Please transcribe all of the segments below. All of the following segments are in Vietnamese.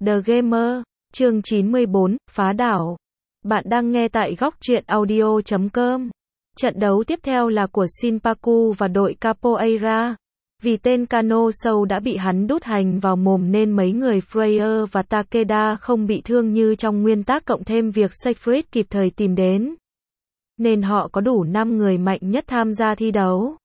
The Gamer, chương 94, phá đảo. Bạn đang nghe tại góc truyện audio.com. Trận đấu tiếp theo là của Shinpaku và đội Capoeira. Vì tên Kano Sâu đã bị hắn đút hành vào mồm nên mấy người Freya và Takeda không bị thương như trong nguyên tắc, cộng thêm việc Siegfried kịp thời tìm đến, nên họ có đủ 5 người mạnh nhất tham gia thi đấu.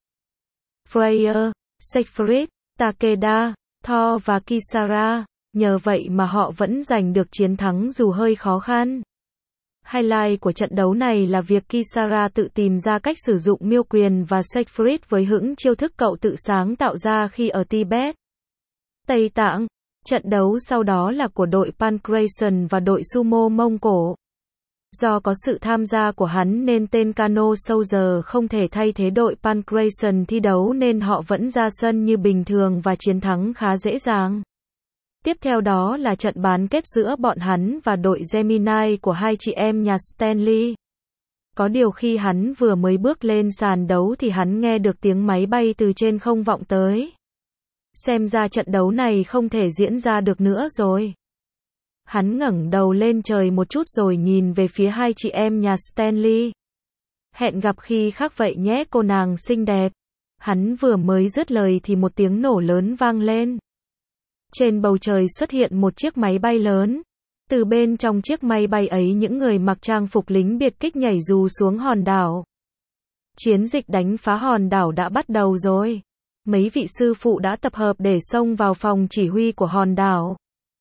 Freya, Siegfried, Takeda, Thor và Kisara. Nhờ vậy mà họ vẫn giành được chiến thắng dù hơi khó khăn. Highlight của trận đấu này là việc Kisara tự tìm ra cách sử dụng miêu quyền và Siegfried với những chiêu thức cậu tự sáng tạo ra khi ở Tibet, Tây Tạng. Trận đấu sau đó là của đội Pancration và đội Sumo Mông Cổ. Do có sự tham gia của hắn nên tên Kano Sâu giờ không thể thay thế đội Pancration thi đấu nên họ vẫn ra sân như bình thường và chiến thắng khá dễ dàng. Tiếp theo đó là trận bán kết giữa bọn hắn và đội Gemini của hai chị em nhà Stanley. Có điều khi hắn vừa mới bước lên sàn đấu thì hắn nghe được tiếng máy bay từ trên không vọng tới. Xem ra trận đấu này không thể diễn ra được nữa rồi. Hắn ngẩng đầu lên trời một chút rồi nhìn về phía hai chị em nhà Stanley. Hẹn gặp khi khác vậy nhé cô nàng xinh đẹp. Hắn vừa mới dứt lời thì một tiếng nổ lớn vang lên. Trên bầu trời xuất hiện một chiếc máy bay lớn. Từ bên trong chiếc máy bay ấy những người mặc trang phục lính biệt kích nhảy dù xuống hòn đảo. Chiến dịch đánh phá hòn đảo đã bắt đầu rồi. Mấy vị sư phụ đã tập hợp để xông vào phòng chỉ huy của hòn đảo.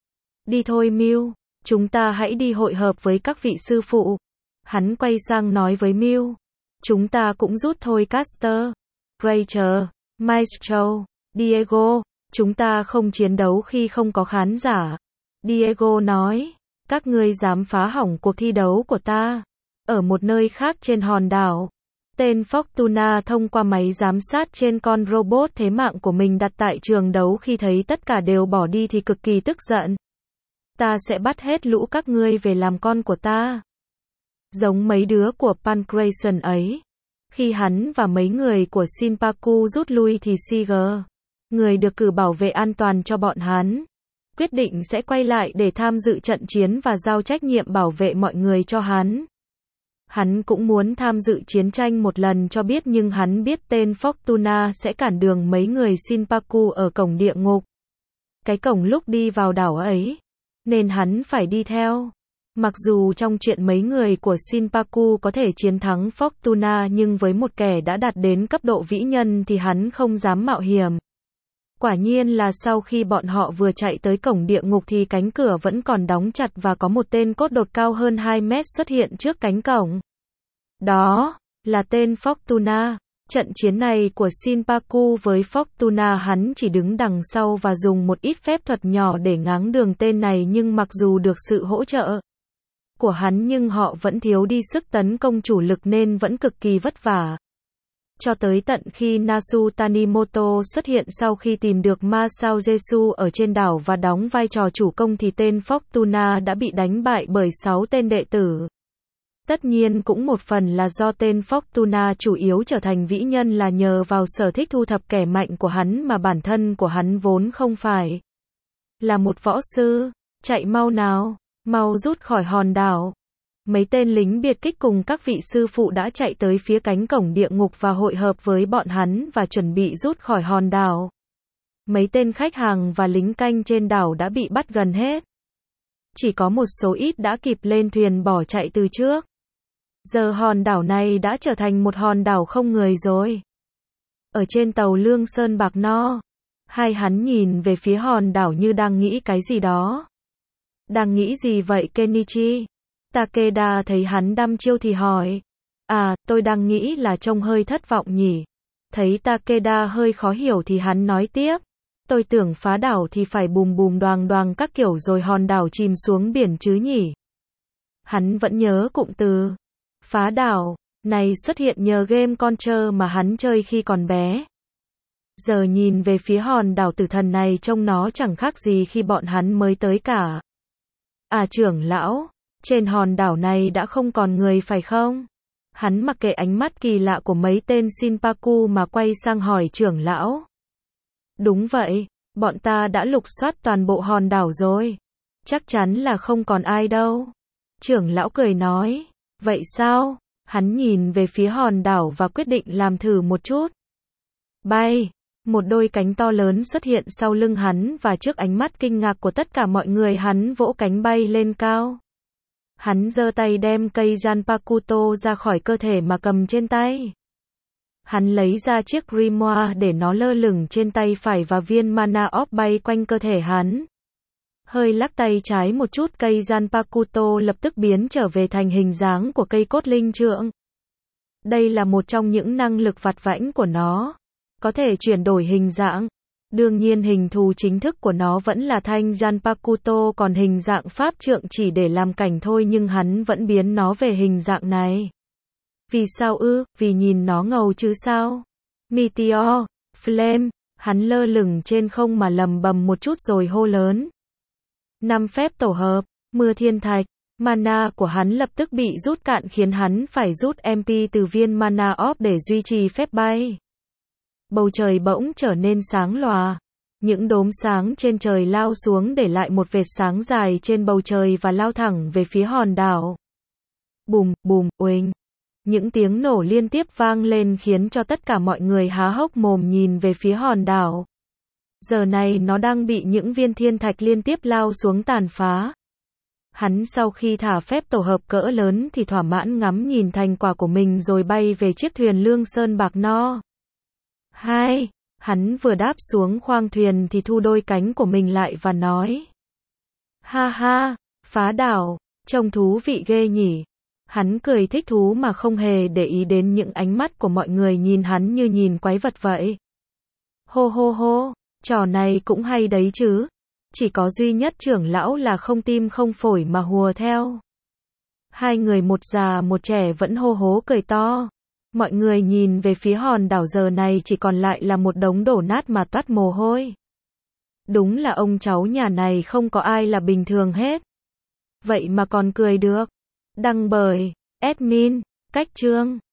Đi thôi Mew, chúng ta hãy đi hội hợp với các vị sư phụ. Hắn quay sang nói với Mew. Chúng ta cũng rút thôi Caster, Rachel, Maestro, Diego. Chúng ta không chiến đấu khi không có khán giả. Diego nói, các ngươi dám phá hỏng cuộc thi đấu của ta. Ở một nơi khác trên hòn đảo, tên Fortuna thông qua máy giám sát trên con robot thế mạng của mình đặt tại trường đấu khi thấy tất cả đều bỏ đi thì cực kỳ tức giận. Ta sẽ bắt hết lũ các ngươi về làm con của ta. Giống mấy đứa của Pancration ấy. Khi hắn và mấy người của Shinpaku rút lui thì Siger, người được cử bảo vệ an toàn cho bọn hắn, quyết định sẽ quay lại để tham dự trận chiến và giao trách nhiệm bảo vệ mọi người cho hắn. Hắn cũng muốn tham dự chiến tranh một lần cho biết nhưng hắn biết tên Fortuna sẽ cản đường mấy người Shinpaku ở cổng địa ngục. Cái cổng lúc đi vào đảo ấy. Nên hắn phải đi theo. Mặc dù trong chuyện mấy người của Shinpaku có thể chiến thắng Fortuna nhưng với một kẻ đã đạt đến cấp độ vĩ nhân thì hắn không dám mạo hiểm. Quả nhiên là sau khi bọn họ vừa chạy tới cổng địa ngục thì cánh cửa vẫn còn đóng chặt và có một tên cốt đột cao hơn 2 mét xuất hiện trước cánh cổng. Đó là tên Fortuna. Trận chiến này của Shinpaku với Fortuna hắn chỉ đứng đằng sau và dùng một ít phép thuật nhỏ để ngáng đường tên này nhưng mặc dù được sự hỗ trợ của hắn nhưng họ vẫn thiếu đi sức tấn công chủ lực nên vẫn cực kỳ vất vả. Cho tới tận khi Nasu Tanimoto xuất hiện sau khi tìm được Masao Jesu ở trên đảo và đóng vai trò chủ công thì tên Fortuna đã bị đánh bại bởi 6 tên đệ tử. Tất nhiên cũng một phần là do tên Fortuna chủ yếu trở thành vĩ nhân là nhờ vào sở thích thu thập kẻ mạnh của hắn mà bản thân của hắn vốn không phải là một võ sư. Chạy mau nào, mau rút khỏi hòn đảo. Mấy tên lính biệt kích cùng các vị sư phụ đã chạy tới phía cánh cổng địa ngục và hội hợp với bọn hắn và chuẩn bị rút khỏi hòn đảo. Mấy tên khách hàng và lính canh trên đảo đã bị bắt gần hết. Chỉ có một số ít đã kịp lên thuyền bỏ chạy từ trước. Giờ hòn đảo này đã trở thành một hòn đảo không người rồi. Ở trên tàu Lương Sơn Bạc No, hai hắn nhìn về phía hòn đảo như đang nghĩ cái gì đó. Đang nghĩ gì vậy Kenichi? Takeda thấy hắn đăm chiêu thì hỏi. À, tôi đang nghĩ là trông hơi thất vọng nhỉ. Thấy Takeda hơi khó hiểu thì hắn nói tiếp. Tôi tưởng phá đảo thì phải bùm bùm đoàng đoàng các kiểu rồi hòn đảo chìm xuống biển chứ nhỉ. Hắn vẫn nhớ cụm từ phá đảo này xuất hiện nhờ game Contra mà hắn chơi khi còn bé. Giờ nhìn về phía hòn đảo tử thần này trông nó chẳng khác gì khi bọn hắn mới tới cả. À trưởng lão, trên hòn đảo này đã không còn người phải không? Hắn mặc kệ ánh mắt kỳ lạ của mấy tên Shinpaku mà quay sang hỏi trưởng lão. Đúng vậy, bọn ta đã lục soát toàn bộ hòn đảo rồi. Chắc chắn là không còn ai đâu. Trưởng lão cười nói. Vậy sao? Hắn nhìn về phía hòn đảo và quyết định làm thử một chút. Bay. Một đôi cánh to lớn xuất hiện sau lưng hắn và trước ánh mắt kinh ngạc của tất cả mọi người hắn vỗ cánh bay lên cao. Hắn giơ tay đem cây Zanpakuto ra khỏi cơ thể mà cầm trên tay. Hắn lấy ra chiếc grimoire để nó lơ lửng trên tay phải và viên mana orb bay quanh cơ thể hắn. Hơi lắc tay trái một chút, cây Zanpakuto lập tức biến trở về thành hình dáng của cây cốt linh trượng. Đây là một trong những năng lực vặt vãnh của nó. Có thể chuyển đổi hình dạng. Đương nhiên hình thù chính thức của nó vẫn là thanh Zanpakuto, còn hình dạng pháp trượng chỉ để làm cảnh thôi, nhưng hắn vẫn biến nó về hình dạng này. Vì sao ư? Vì nhìn nó ngầu chứ sao? Meteor, Flame, hắn lơ lửng trên không mà lầm bầm một chút rồi hô lớn. 5 phép tổ hợp, mưa thiên thạch, mana của hắn lập tức bị rút cạn khiến hắn phải rút MP từ viên mana orb để duy trì phép bay. Bầu trời bỗng trở nên sáng lòa. Những đốm sáng trên trời lao xuống để lại một vệt sáng dài trên bầu trời và lao thẳng về phía hòn đảo. Bùm, bùm, uỳnh. Những tiếng nổ liên tiếp vang lên khiến cho tất cả mọi người há hốc mồm nhìn về phía hòn đảo. Giờ này nó đang bị những viên thiên thạch liên tiếp lao xuống tàn phá. Hắn sau khi thả phép tổ hợp cỡ lớn thì thỏa mãn ngắm nhìn thành quả của mình rồi bay về chiếc thuyền lương sơn bạc no. Hắn vừa đáp xuống khoang thuyền thì thu đôi cánh của mình lại và nói. Ha ha, phá đảo, trông thú vị ghê nhỉ. Hắn cười thích thú mà không hề để ý đến những ánh mắt của mọi người nhìn hắn như nhìn quái vật vậy. Hô hô hô, trò này cũng hay đấy chứ. Chỉ có duy nhất trưởng lão là không tim không phổi mà hùa theo. Hai người một già một trẻ vẫn hô hố cười to. Mọi người nhìn về phía hòn đảo giờ này chỉ còn lại là một đống đổ nát mà toát mồ hôi. Đúng là ông cháu nhà này không có ai là bình thường hết. Vậy mà còn cười được. Đăng bởi admin, Cách Chương.